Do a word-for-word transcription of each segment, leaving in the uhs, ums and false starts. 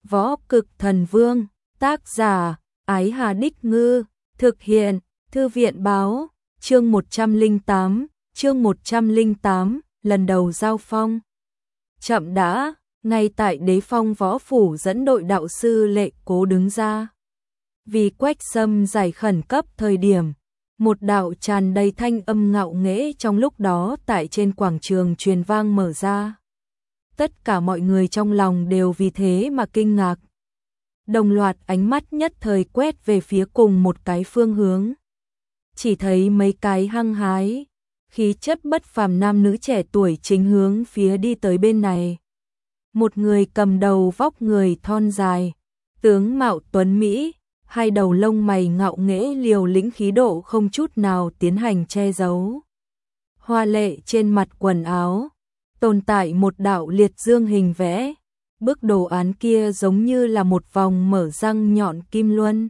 Võ Cực Thần Vương, tác giả, Ái Hà Đích Ngư, thực hiện, Thư viện Báo, chương một trăm lẻ tám, chương một trăm lẻ tám, lần đầu giao phong. Chậm đã, ngay tại Đế Phong Võ Phủ dẫn đội đạo sư Lệ Cố đứng ra. Vì Quách Sâm giải khẩn cấp thời điểm, một đạo tràn đầy thanh âm ngạo nghễ trong lúc đó tại trên quảng trường truyền vang mở ra. Tất cả mọi người trong lòng đều vì thế mà kinh ngạc. Đồng loạt ánh mắt nhất thời quét về phía cùng một cái phương hướng. Chỉ thấy mấy cái hăng hái, khí chất bất phàm nam nữ trẻ tuổi chính hướng phía đi tới bên này. Một người cầm đầu vóc người thon dài, tướng mạo tuấn Mỹ, hai đầu lông mày ngạo nghễ liều lĩnh khí độ không chút nào tiến hành che giấu. Hoa lệ trên mặt quần áo, tồn tại một đạo liệt dương hình vẽ, bức đồ án kia giống như là một vòng mở răng nhọn kim luân.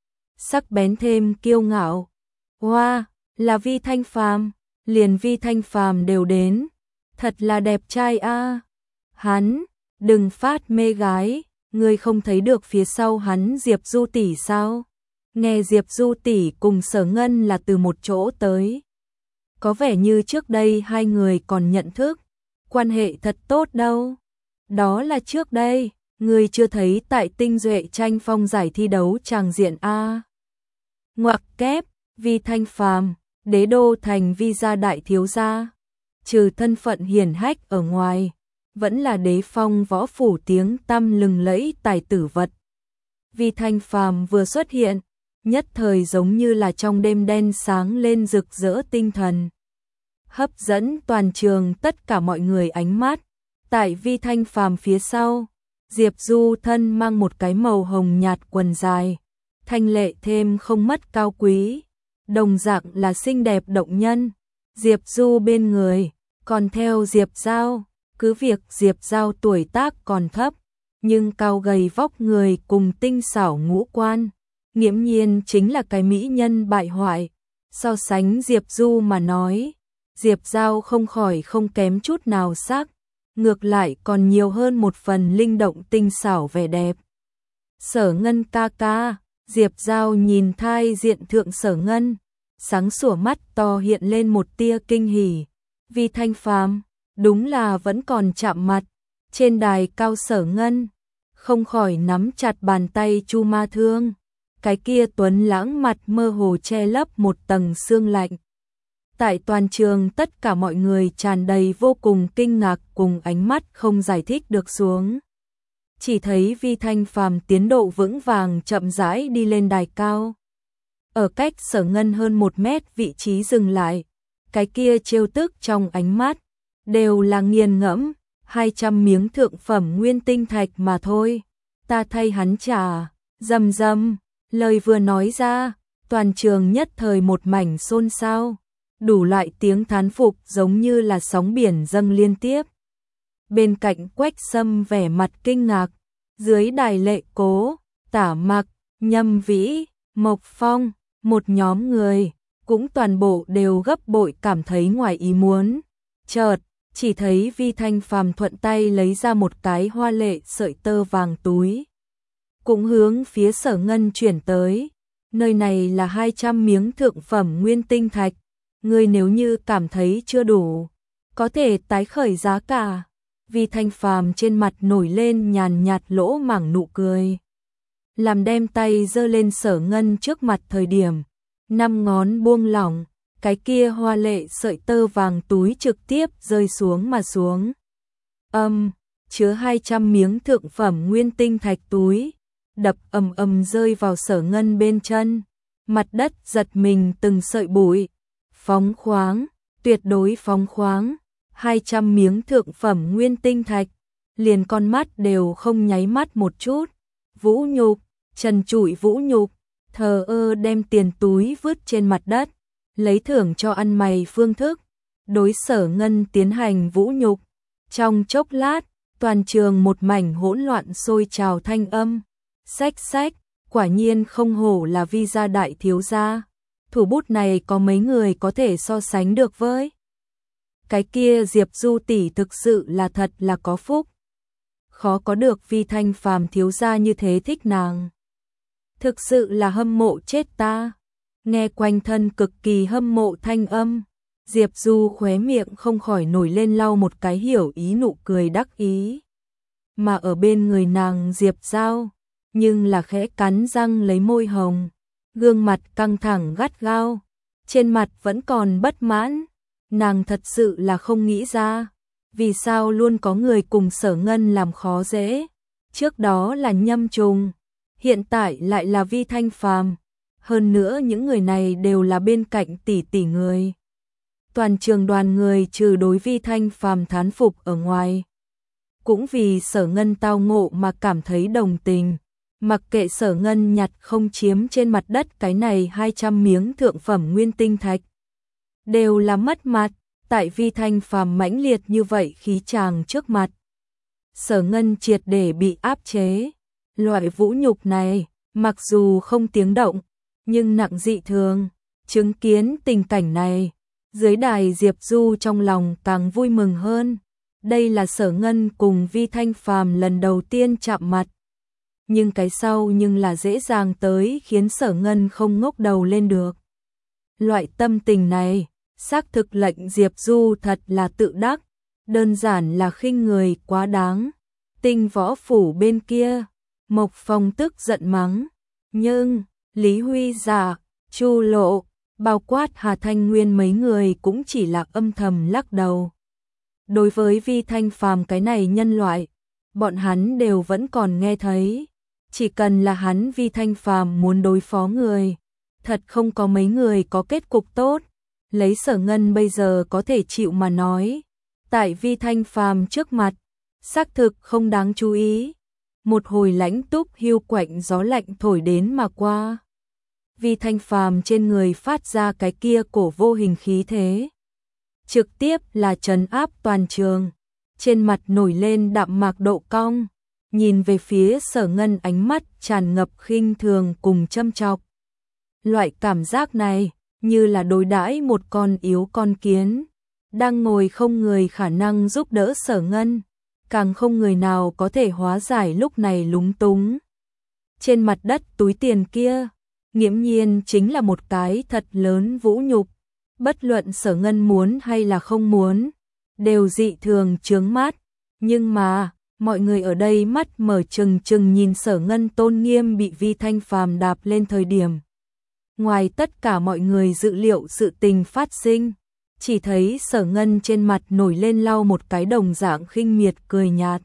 Sắc bén thêm kiêu ngạo. Hoa, wow, là Vi Thanh Phàm, liền Vi Thanh Phàm đều đến, thật là đẹp trai a. À. Hắn, đừng phát mê gái, ngươi không thấy được phía sau hắn Diệp Du tỷ sao? Nghe Diệp Du tỷ cùng Sở Ngân là từ một chỗ tới. Có vẻ như trước đây hai người còn nhận thức, quan hệ thật tốt đâu. Đó là trước đây, ngươi chưa thấy tại Tinh Duệ tranh phong giải thi đấu tràng diện a. Ngoặc kép, Vi Thanh Phàm, đế đô thành Vi gia đại thiếu gia, trừ thân phận hiển hách ở ngoài, vẫn là Đế Phong Võ Phủ tiếng tăm lừng lẫy tài tử vật. Vi Thanh Phàm vừa xuất hiện, nhất thời giống như là trong đêm đen sáng lên rực rỡ tinh thần, hấp dẫn toàn trường tất cả mọi người ánh mắt. Tại Vi Thanh Phàm phía sau, Diệp Du thân mang một cái màu hồng nhạt quần dài, thanh lệ thêm không mất cao quý, đồng dạng là xinh đẹp động nhân. Diệp Du bên người, còn theo Diệp Giao, cứ việc Diệp Giao tuổi tác còn thấp, nhưng cao gầy vóc người cùng tinh xảo ngũ quan, nghiễm nhiên chính là cái mỹ nhân bại hoại. So sánh Diệp Du mà nói, Diệp Giao không khỏi không kém chút nào sắc, ngược lại còn nhiều hơn một phần linh động tinh xảo vẻ đẹp. Sở Ngân ca ca, Diệp Giao nhìn thai diện thượng Sở Ngân, sáng sủa mắt to hiện lên một tia kinh hỉ. Vi Thanh Phàm, đúng là vẫn còn chạm mặt. Trên đài cao Sở Ngân, không khỏi nắm chặt bàn tay Chu Ma Thương, cái kia tuấn lãng mặt mơ hồ che lấp một tầng sương lạnh. Tại toàn trường tất cả mọi người tràn đầy vô cùng kinh ngạc cùng ánh mắt không giải thích được xuống. Chỉ thấy Vi Thanh Phàm tiến độ vững vàng chậm rãi đi lên đài cao. Ở cách Sở Ngân hơn một mét vị trí dừng lại, cái kia trêu tức trong ánh mắt, đều là nghiền ngẫm, hai trăm miếng thượng phẩm nguyên tinh thạch mà thôi. Ta thay hắn trả, rầm rầm, lời vừa nói ra, toàn trường nhất thời một mảnh xôn xao. Đủ loại tiếng thán phục giống như là sóng biển dâng liên tiếp. Bên cạnh Quách Sâm vẻ mặt kinh ngạc, dưới đài Lệ Cố, Tả Mặc, Nhâm Vĩ, Mộc Phong, một nhóm người, cũng toàn bộ đều gấp bội cảm thấy ngoài ý muốn. Chợt, chỉ thấy Vi Thanh Phàm thuận tay lấy ra một cái hoa lệ sợi tơ vàng túi, cũng hướng phía Sở Ngân chuyển tới. Nơi này là hai trăm miếng thượng phẩm nguyên tinh thạch. Ngươi nếu như cảm thấy chưa đủ, có thể tái khởi giá cả. Vi Thanh Phàm trên mặt nổi lên nhàn nhạt lỗ mảng nụ cười. Làm đem tay giơ lên Sở Ngân trước mặt thời điểm, năm ngón buông lỏng, cái kia hoa lệ sợi tơ vàng túi trực tiếp rơi xuống mà xuống. Âm, chứa hai trăm miếng thượng phẩm nguyên tinh thạch túi, đập ầm ầm rơi vào Sở Ngân bên chân, mặt đất giật mình từng sợi bụi. Phóng khoáng, tuyệt đối phóng khoáng, hai trăm miếng thượng phẩm nguyên tinh thạch, liền con mắt đều không nháy mắt một chút. Vũ nhục, trần trụi vũ nhục, thờ ơ đem tiền túi vứt trên mặt đất, lấy thưởng cho ăn mày phương thức, đối Sở Ngân tiến hành vũ nhục. Trong chốc lát, toàn trường một mảnh hỗn loạn sôi trào thanh âm. Xách xách, quả nhiên không hổ là Vi gia đại thiếu gia. Thủ bút này có mấy người có thể so sánh được với. Cái kia Diệp Du tỷ thực sự là thật là có phúc. khó có được Vi Thanh Phàm thiếu gia như thế thích nàng. Thực sự là hâm mộ chết ta. Nghe quanh thân cực kỳ hâm mộ thanh âm, Diệp Du khóe miệng không khỏi nổi lên lau một cái hiểu ý nụ cười đắc ý. Mà ở bên người nàng Diệp Giao, nhưng là khẽ cắn răng lấy môi hồng, gương mặt căng thẳng gắt gao, trên mặt vẫn còn bất mãn. Nàng thật sự là không nghĩ ra, vì sao luôn có người cùng Sở Ngân làm khó dễ. Trước đó là Nhâm Trùng, hiện tại lại là Vi Thanh Phàm. Hơn nữa những người này đều là bên cạnh tỷ tỷ người. Toàn trường đoàn người trừ đối Vi Thanh Phàm thán phục ở ngoài, cũng vì Sở Ngân tao ngộ mà cảm thấy đồng tình. Mặc kệ Sở Ngân nhặt không chiếm trên mặt đất cái này hai trăm miếng thượng phẩm nguyên tinh thạch, đều là mất mặt, tại Vi Thanh Phàm mãnh liệt như vậy khí chàng trước mặt. Sở Ngân triệt để bị áp chế. Loại vũ nhục này, mặc dù không tiếng động, nhưng nặng dị thường. Chứng kiến tình cảnh này, dưới đài Diệp Du trong lòng càng vui mừng hơn. Đây là Sở Ngân cùng Vi Thanh Phàm lần đầu tiên chạm mặt. Nhưng cái sau nhưng là dễ dàng tới khiến Sở Ngân không ngốc đầu lên được. Loại tâm tình này, xác thực lệnh Diệp Du thật là tự đắc, đơn giản là khinh người quá đáng. Tinh võ phủ bên kia, Mộc Phong tức giận mắng, nhưng Lý Huy Giả, Chu Lộ, bao quát Hà Thanh Nguyên mấy người cũng chỉ là âm thầm lắc đầu. Đối với Vi Thanh Phàm cái này nhân loại, bọn hắn đều vẫn còn nghe thấy. Chỉ cần là hắn Vi Thanh Phàm muốn đối phó người, thật không có mấy người có kết cục tốt. Lấy Sở Ngân bây giờ có thể chịu mà nói, tại Vi Thanh Phàm trước mặt, xác thực không đáng chú ý. Một hồi lãnh túc hiu quạnh gió lạnh thổi đến mà qua. Vi Thanh Phàm trên người phát ra cái kia cổ vô hình khí thế, trực tiếp là trấn áp toàn trường. Trên mặt nổi lên đạm mạc độ cong, nhìn về phía Sở Ngân ánh mắt tràn ngập khinh thường cùng châm chọc. Loại cảm giác này như là đối đãi một con yếu con kiến, đang ngồi không người khả năng giúp đỡ Sở Ngân, càng không người nào có thể hóa giải lúc này lúng túng. Trên mặt đất túi tiền kia, nghiễm nhiên chính là một cái thật lớn vũ nhục. Bất luận Sở Ngân muốn hay là không muốn, đều dị thường chướng mắt. Nhưng mà, mọi người ở đây mắt mở trừng trừng nhìn Sở Ngân tôn nghiêm bị Vi Thanh Phàm đạp lên thời điểm. Ngoài tất cả mọi người dự liệu sự tình phát sinh, chỉ thấy Sở Ngân trên mặt nổi lên lau một cái đồng dạng khinh miệt cười nhạt.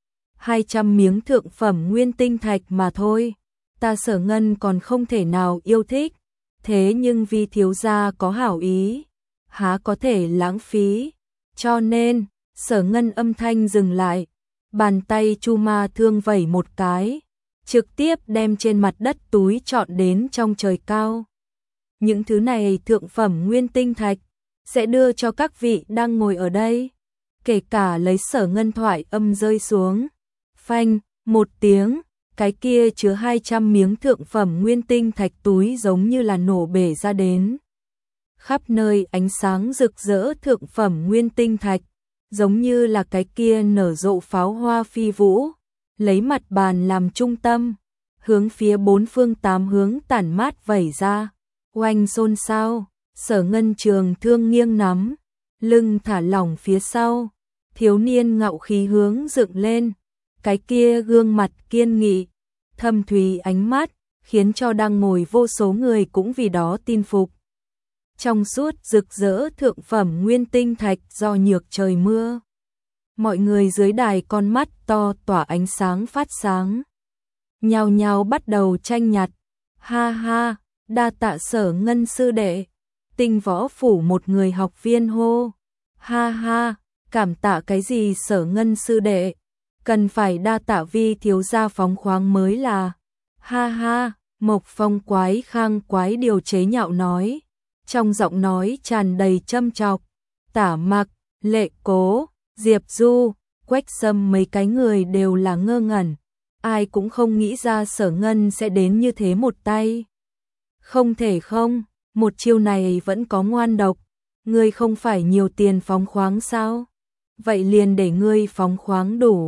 hai trăm miếng thượng phẩm nguyên tinh thạch mà thôi, ta Sở Ngân còn không thể nào yêu thích, thế nhưng vì thiếu gia có hảo ý, há có thể lãng phí. Cho nên, Sở Ngân âm thanh dừng lại, bàn tay chu ma thương vẩy một cái, trực tiếp đem trên mặt đất túi trọn đến trong trời cao. Những thứ này thượng phẩm nguyên tinh thạch sẽ đưa cho các vị đang ngồi ở đây. Kể cả lấy Sở Ngân thoại âm rơi xuống, phanh một tiếng, cái kia chứa hai trăm miếng thượng phẩm nguyên tinh thạch túi giống như là nổ bể ra đến. Khắp nơi ánh sáng rực rỡ thượng phẩm nguyên tinh thạch, giống như là cái kia nở rộ pháo hoa phi vũ, lấy mặt bàn làm trung tâm, hướng phía bốn phương tám hướng tản mát vẩy ra. Oanh xôn xao, Sở Ngân trường thương nghiêng nắm, lưng thả lỏng phía sau, thiếu niên ngạo khí hướng dựng lên, cái kia gương mặt kiên nghị, thâm thúy ánh mắt, khiến cho đang ngồi vô số người cũng vì đó tin phục. Trong suốt rực rỡ thượng phẩm nguyên tinh thạch do nhược trời mưa, mọi người dưới đài con mắt to tỏa ánh sáng phát sáng, nhao nhao bắt đầu tranh nhặt. Ha ha, đa tạ Sở Ngân sư đệ. Tinh võ phủ một người học viên hô. Ha ha, cảm tạ cái gì Sở Ngân sư đệ, cần phải đa tạ Vi thiếu gia phóng khoáng mới là. Ha ha, Mộc Phong quái khang quái điều chế nhạo nói, trong giọng nói tràn đầy châm chọc. Tả Mặc, Lệ Cố, Diệp Du, Quách Sâm mấy cái người đều là ngơ ngẩn, ai cũng không nghĩ ra Sở Ngân sẽ đến như thế một tay. Không thể không, một chiêu này vẫn có ngoan độc, ngươi không phải nhiều tiền phóng khoáng sao? Vậy liền để ngươi phóng khoáng đủ.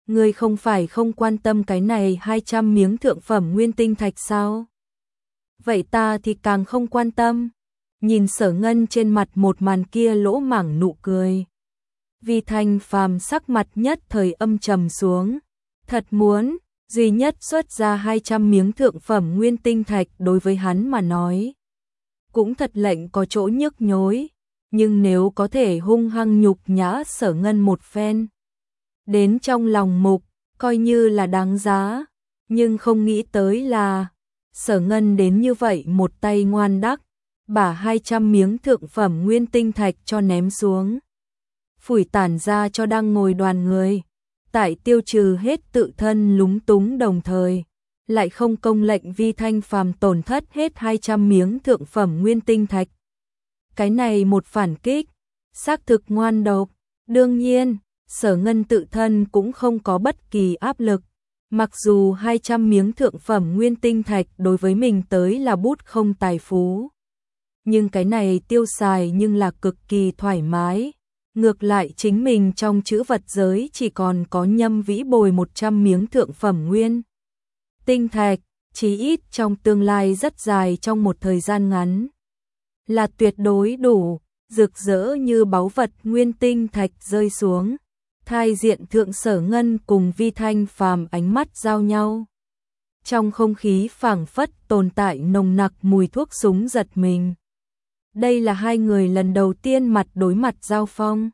Ngươi không phải không quan tâm cái này hai trăm miếng thượng phẩm nguyên tinh thạch sao? Vậy ta thì càng không quan tâm. Nhìn Sở Ngân trên mặt một màn kia lỗ mảng nụ cười. Vi Thanh Phàm sắc mặt nhất thời âm trầm xuống. Thật muốn, duy nhất xuất ra hai trăm miếng thượng phẩm nguyên tinh thạch đối với hắn mà nói. Cũng thật lệnh có chỗ nhức nhối. Nhưng nếu có thể hung hăng nhục nhã Sở Ngân một phen. Đến trong lòng mục, coi như là đáng giá. Nhưng không nghĩ tới là Sở Ngân đến như vậy một tay ngoan đắc. Bả hai trăm miếng thượng phẩm nguyên tinh thạch cho ném xuống. Phủi tản ra cho đang ngồi đoàn người. Tại tiêu trừ hết tự thân lúng túng đồng thời. Lại không công lệnh Vi Thanh Phàm tổn thất hết hai trăm miếng thượng phẩm nguyên tinh thạch. Cái này một phản kích. Xác thực ngoan độc. Đương nhiên, Sở Ngân tự thân cũng không có bất kỳ áp lực. Mặc dù hai trăm miếng thượng phẩm nguyên tinh thạch đối với mình tới là bút không tài phú. Nhưng cái này tiêu xài nhưng là cực kỳ thoải mái. Ngược lại chính mình trong chữ vật giới chỉ còn có Nhâm Vĩ bồi một trăm miếng thượng phẩm nguyên tinh thạch, chí ít trong tương lai rất dài trong một thời gian ngắn. Là tuyệt đối đủ, rực rỡ như báu vật nguyên tinh thạch rơi xuống. Thai diện thượng Sở Ngân cùng Vi Thanh Phàm ánh mắt giao nhau. Trong không khí phảng phất tồn tại nồng nặc mùi thuốc súng giật mình. Đây là hai người lần đầu tiên mặt đối mặt giao phong.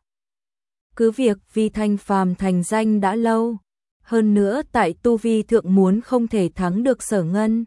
Cứ việc Vi Thanh Phàm thành danh đã lâu, hơn nữa tại tu vi thượng muốn không thể thắng được Sở Ngân.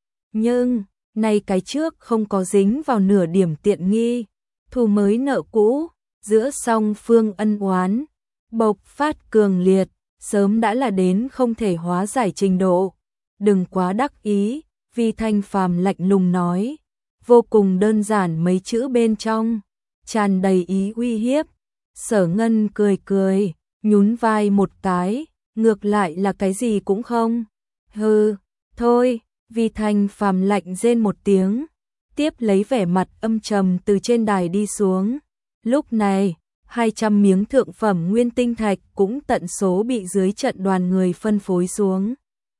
Nhưng, nay cái trước không có dính vào nửa điểm tiện nghi, thù mới nợ cũ, giữa song phương ân oán, bộc phát cường liệt, sớm đã là đến không thể hóa giải trình độ. Đừng quá đắc ý, Vi Thanh Phàm lạnh lùng nói. Vô cùng đơn giản mấy chữ bên trong, tràn đầy ý uy hiếp. Sở Ngân cười cười, nhún vai một cái, ngược lại là cái gì cũng không. Hừ, thôi, Vi Thanh Phàm lạnh rên một tiếng, tiếp lấy vẻ mặt âm trầm từ trên đài đi xuống. Lúc này, hai trăm miếng thượng phẩm nguyên tinh thạch cũng tận số bị dưới trận đoàn người phân phối xuống.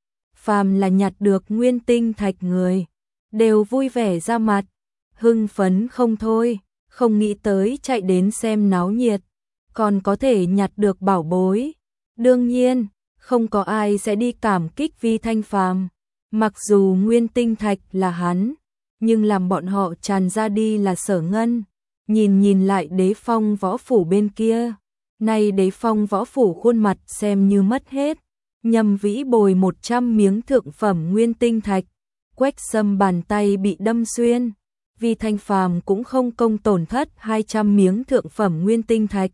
Phàm là nhặt được nguyên tinh thạch người, đều vui vẻ ra mặt, hưng phấn không thôi, không nghĩ tới chạy đến xem náo nhiệt, còn có thể nhặt được bảo bối. Đương nhiên, không có ai sẽ đi cảm kích Vi Thanh Phàm, mặc dù nguyên tinh thạch là hắn, nhưng làm bọn họ tràn ra đi là Sở Ngân. Nhìn nhìn lại Đế Phong võ phủ bên kia, nay Đế Phong võ phủ khuôn mặt xem như mất hết. Nhâm Vĩ bồi một trăm miếng thượng phẩm nguyên tinh thạch, Quách Sâm bàn tay bị đâm xuyên, Vi Thanh Phàm cũng không công tổn thất hai trăm miếng thượng phẩm nguyên tinh thạch.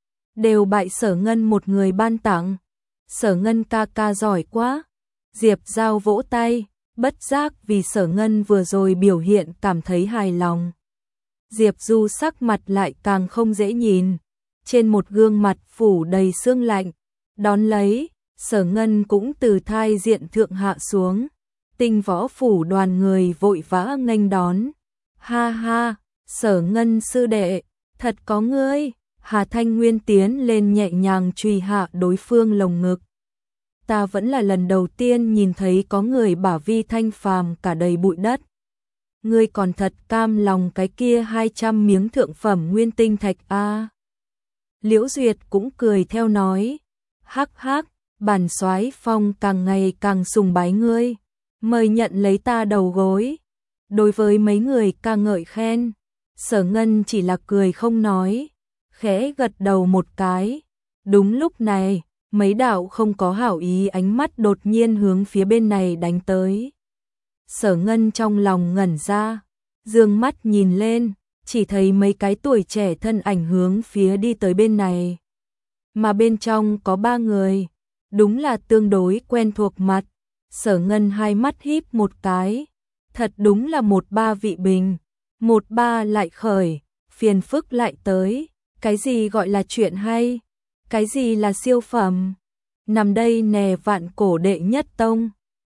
Đều bại Sở Ngân một người ban tặng. Sở Ngân ca ca giỏi quá. Diệp Giao vỗ tay, bất giác vì Sở Ngân vừa rồi biểu hiện cảm thấy hài lòng. Diệp Du sắc mặt lại càng không dễ nhìn, trên một gương mặt phủ đầy sương lạnh, đón lấy, Sở Ngân cũng từ thai diện thượng hạ xuống. Tinh võ phủ đoàn người vội vã nghênh đón. Ha ha, Sở Ngân sư đệ, thật có ngươi. Hà Thanh Nguyên tiến lên nhẹ nhàng truy hạ đối phương lồng ngực. Ta vẫn là lần đầu tiên nhìn thấy có người bả Vi Thanh Phàm cả đầy bụi đất. Ngươi còn thật cam lòng cái kia hai trăm miếng thượng phẩm nguyên tinh thạch a. À. Liễu Duyệt cũng cười theo nói, hắc hắc, bản soái Phong càng ngày càng sùng bái ngươi, mời nhận lấy ta đầu gối. Đối với mấy người ca ngợi khen, Sở Ngân chỉ là cười không nói, khẽ gật đầu một cái. Đúng lúc này, mấy đạo không có hảo ý ánh mắt đột nhiên hướng phía bên này đánh tới. Sở Ngân trong lòng ngẩn ra, dương mắt nhìn lên, chỉ thấy mấy cái tuổi trẻ thân ảnh hướng phía đi tới bên này. Mà bên trong có ba người, đúng là tương đối quen thuộc mặt. Sở Ngân hai mắt híp một cái, thật đúng là một ba vị bình, một ba lại khởi, phiền phức lại tới. Cái gì gọi là chuyện hay? Cái gì là siêu phẩm? Nằm đây nè vạn cổ đệ nhất tông.